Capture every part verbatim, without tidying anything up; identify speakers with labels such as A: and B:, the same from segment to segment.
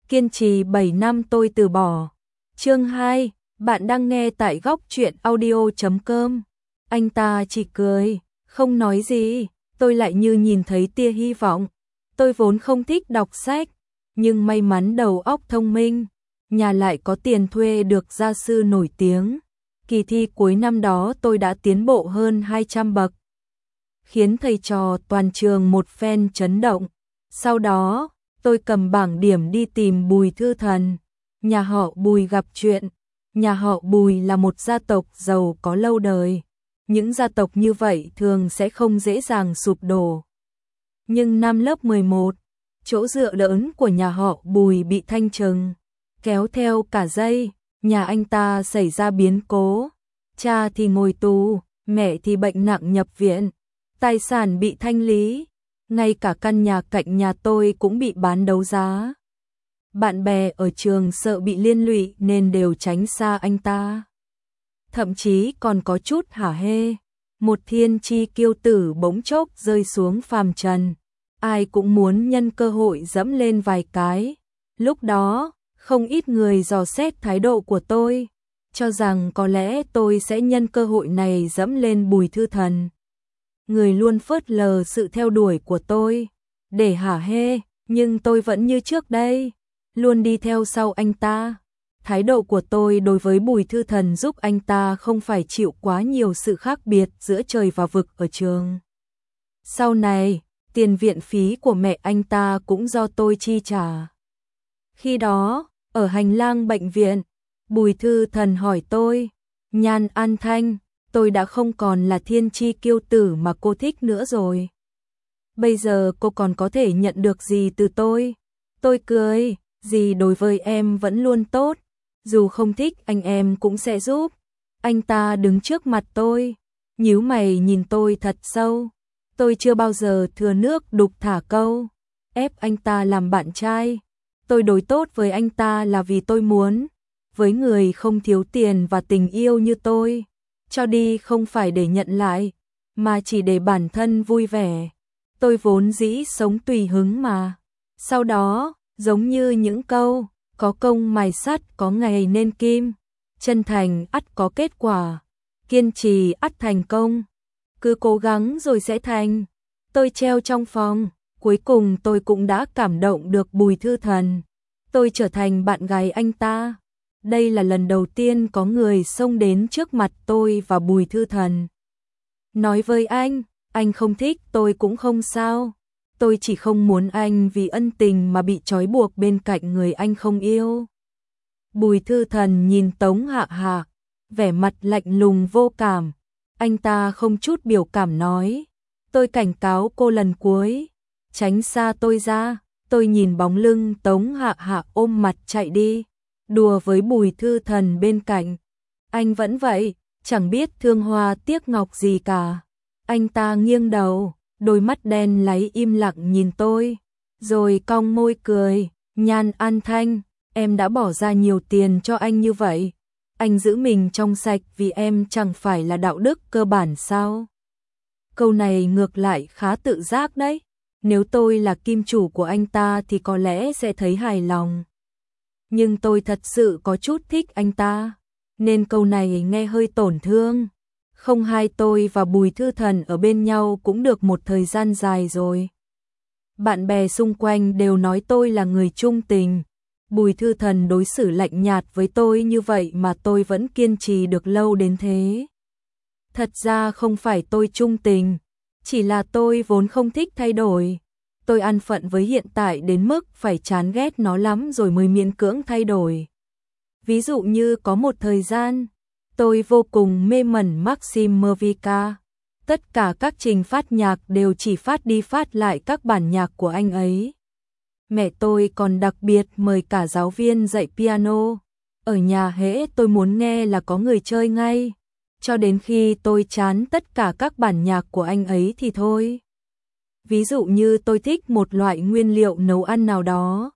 A: kiên trì bảy năm tôi từ bỏ. Chương hai, bạn đang nghe tại góc truyện audio chấm com. Anh ta chỉ cười, không nói gì, tôi lại như nhìn thấy tia hy vọng. Tôi vốn không thích đọc sách, nhưng may mắn đầu óc thông minh, nhà lại có tiền thuê được gia sư nổi tiếng. Kỳ thi cuối năm đó tôi đã tiến bộ hơn hai trăm bậc, khiến thầy trò toàn trường một phen chấn động. Sau đó, tôi cầm bảng điểm đi tìm Bùi Thư Thần. Nhà họ Bùi gặp chuyện. Nhà họ Bùi là một gia tộc giàu có lâu đời. Những gia tộc như vậy thường sẽ không dễ dàng sụp đổ. Nhưng năm lớp mười một, chỗ dựa lớn của nhà họ Bùi bị thanh trừng, kéo theo cả dây. Nhà anh ta xảy ra biến cố. Cha thì ngồi tù, mẹ thì bệnh nặng nhập viện. Tài sản bị thanh lý. Ngay cả căn nhà cạnh nhà tôi cũng bị bán đấu giá. Bạn bè ở trường sợ bị liên lụy nên đều tránh xa anh ta. Thậm chí còn có chút hả hê. Một thiên chi kiêu tử bỗng chốc rơi xuống phàm trần. Ai cũng muốn nhân cơ hội dẫm lên vài cái. Lúc đó, không ít người dò xét thái độ của tôi, cho rằng có lẽ tôi sẽ nhân cơ hội này dẫm lên Bùi Thư Thần. Người luôn phớt lờ sự theo đuổi của tôi, để hả hê, nhưng tôi vẫn như trước đây, luôn đi theo sau anh ta. Thái độ của tôi đối với Bùi Thư Thần giúp anh ta không phải chịu quá nhiều sự khác biệt giữa trời và vực ở trường. Sau này, tiền viện phí của mẹ anh ta cũng do tôi chi trả. Khi đó, ở hành lang bệnh viện, Bùi Thư Thần hỏi tôi, Nhan An Thanh, tôi đã không còn là thiên chi kiêu tử mà cô thích nữa rồi. Bây giờ cô còn có thể nhận được gì từ tôi? Tôi cười, gì đối với em vẫn luôn tốt, dù không thích anh em cũng sẽ giúp. Anh ta đứng trước mặt tôi, nhíu mày nhìn tôi thật sâu. Tôi chưa bao giờ thừa nước đục thả câu, ép anh ta làm bạn trai. Tôi đối tốt với anh ta là vì tôi muốn, với người không thiếu tiền và tình yêu như tôi, cho đi không phải để nhận lại, mà chỉ để bản thân vui vẻ. Tôi vốn dĩ sống tùy hứng mà. Sau đó, giống như những câu, có công mài sắt có ngày nên kim, chân thành ắt có kết quả, kiên trì ắt thành công, cứ cố gắng rồi sẽ thành. Tôi treo trong phòng, cuối cùng tôi cũng đã cảm động được Bùi Thư Thần. Tôi trở thành bạn gái anh ta. Đây là lần đầu tiên có người xông đến trước mặt tôi và Bùi Thư Thần. Nói với anh, anh không thích tôi cũng không sao. Tôi chỉ không muốn anh vì ân tình mà bị trói buộc bên cạnh người anh không yêu. Bùi Thư Thần nhìn Tống Hạ Hạ, vẻ mặt lạnh lùng vô cảm. Anh ta không chút biểu cảm nói, tôi cảnh cáo cô lần cuối, tránh xa tôi ra. Tôi nhìn bóng lưng Tống Hạ Hạ ôm mặt chạy đi, đùa với Bùi Thư Thần bên cạnh. Anh vẫn vậy, chẳng biết thương hoa tiếc ngọc gì cả. Anh ta nghiêng đầu, đôi mắt đen láy im lặng nhìn tôi, rồi cong môi cười, Nhan An Thanh, em đã bỏ ra nhiều tiền cho anh như vậy. Anh giữ mình trong sạch vì em chẳng phải là đạo đức cơ bản sao? Câu này ngược lại khá tự giác đấy. Nếu tôi là kim chủ của anh ta thì có lẽ sẽ thấy hài lòng. Nhưng tôi thật sự có chút thích anh ta, nên câu này nghe hơi tổn thương. Không hai tôi và Bùi Thư Thần ở bên nhau cũng được một thời gian dài rồi. Bạn bè xung quanh đều nói tôi là người trung tình. Bùi Thư Thần đối xử lạnh nhạt với tôi như vậy mà tôi vẫn kiên trì được lâu đến thế. Thật ra không phải tôi trung tình, chỉ là tôi vốn không thích thay đổi. Tôi ăn phận với hiện tại đến mức phải chán ghét nó lắm rồi mới miễn cưỡng thay đổi. Ví dụ như có một thời gian, tôi vô cùng mê mẩn Maxim Mervika. Tất cả các trình phát nhạc đều chỉ phát đi phát lại các bản nhạc của anh ấy. Mẹ tôi còn đặc biệt mời cả giáo viên dạy piano. Ở nhà hễ tôi muốn nghe là có người chơi ngay. Cho đến khi tôi chán tất cả các bản nhạc của anh ấy thì thôi. Ví dụ như tôi thích một loại nguyên liệu nấu ăn nào đó,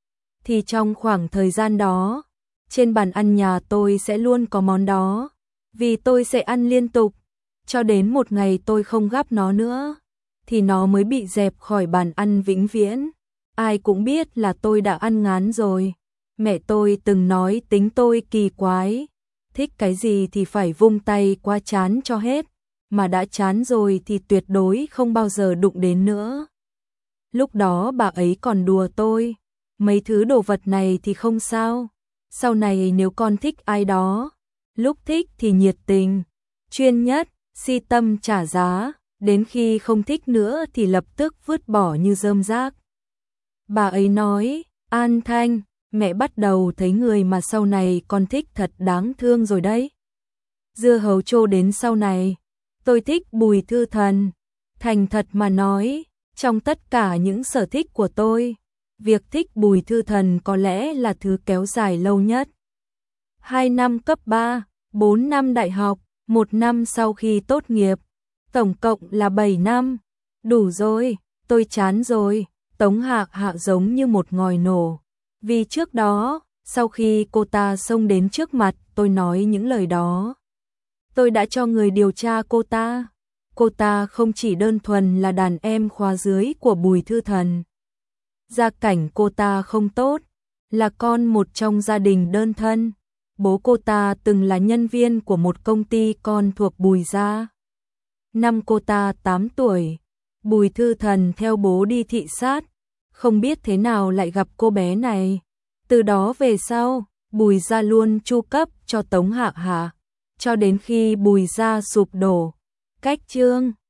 A: thì trong khoảng thời gian đó, trên bàn ăn nhà tôi sẽ luôn có món đó, vì tôi sẽ ăn liên tục, cho đến một ngày tôi không gắp nó nữa, thì nó mới bị dẹp khỏi bàn ăn vĩnh viễn. ai cũng biết là tôi đã ăn ngán rồi. Mẹ tôi từng nói tính tôi kỳ quái, thích cái gì thì phải vung tay qua chán cho hết, mà đã chán rồi thì tuyệt đối không bao giờ đụng đến nữa. Lúc đó bà ấy còn đùa tôi, mấy thứ đồ vật này thì không sao, sau này nếu con thích ai đó, lúc thích thì nhiệt tình, chuyên nhất, si tâm trả giá, đến khi không thích nữa thì lập tức vứt bỏ như rơm rác. Bà ấy nói, An Thanh, mẹ bắt đầu thấy người mà sau này con thích thật đáng thương rồi đấy. Dưa hấu trô đến sau này, tôi thích Bùi Thư Thần. Thành thật mà nói, trong tất cả những sở thích của tôi, việc thích Bùi Thư Thần có lẽ là thứ kéo dài lâu nhất. Hai năm cấp ba, bốn năm đại học, một năm sau khi tốt nghiệp, tổng cộng là bảy năm. Đủ rồi, tôi chán rồi. Tống Hạc Hạ giống như một ngòi nổ. Vì trước đó, sau khi cô ta xông đến trước mặt tôi nói những lời đó, tôi đã cho người điều tra cô ta. Cô ta không chỉ đơn thuần là đàn em khóa dưới của Bùi Thư Thần. Gia cảnh cô ta không tốt, là con một trong gia đình đơn thân. Bố cô ta từng là nhân viên của một công ty con thuộc Bùi gia. Năm cô ta tám tuổi, Bùi Thư Thần theo bố đi thị sát, không biết thế nào lại gặp cô bé này. Từ đó về sau, Bùi gia luôn chu cấp cho Tống Hạc Hà, cho đến khi Bùi gia sụp đổ. Cách chương